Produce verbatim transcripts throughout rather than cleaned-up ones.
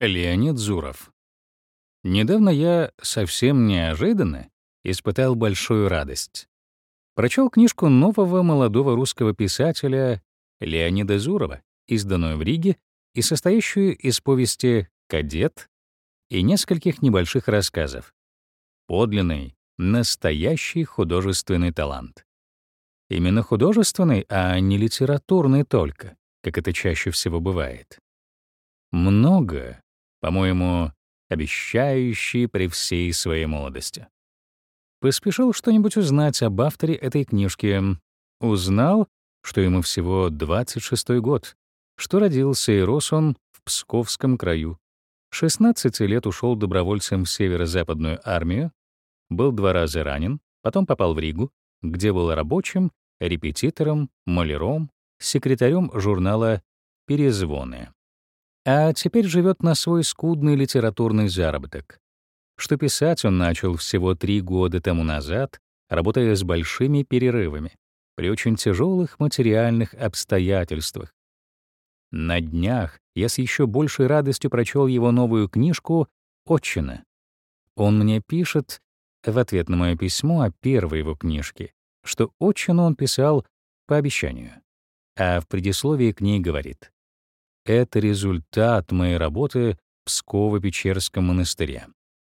Леонид Зуров. Недавно я совсем неожиданно испытал большую радость. Прочел книжку нового молодого русского писателя Леонида Зурова, изданную в Риге и состоящую из повести «Кадет» и нескольких небольших рассказов. Подлинный, настоящий художественный талант. Именно художественный, а не литературный только, как это чаще всего бывает. Много, по-моему, обещающий при всей своей молодости. Поспешил что-нибудь узнать об авторе этой книжки. Узнал, что ему всего двадцать шестой год, что родился и рос он в Псковском краю. шестнадцати лет ушел добровольцем в Северо-Западную армию, был два раза ранен, потом попал в Ригу, где был рабочим, репетитором, маляром, секретарем журнала «Перезвоны». А теперь живет на свой скудный литературный заработок. Что писать он начал всего три года тому назад, работая с большими перерывами, при очень тяжелых материальных обстоятельствах. На днях я с еще большей радостью прочел его новую книжку «Отчина». Он мне пишет, в ответ на мое письмо о первой его книжке, что «Отчину» он писал по обещанию, а в предисловии к ней говорит: «Это результат моей работы в Псково-Печерском монастыре».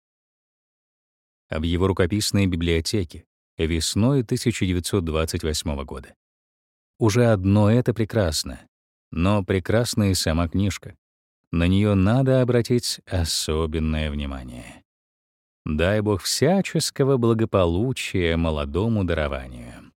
Об его рукописной библиотеке весной тысяча девятьсот двадцать восьмого года. Уже одно это прекрасно, но прекрасна и сама книжка. На нее надо обратить особенное внимание. Дай Бог всяческого благополучия молодому дарованию.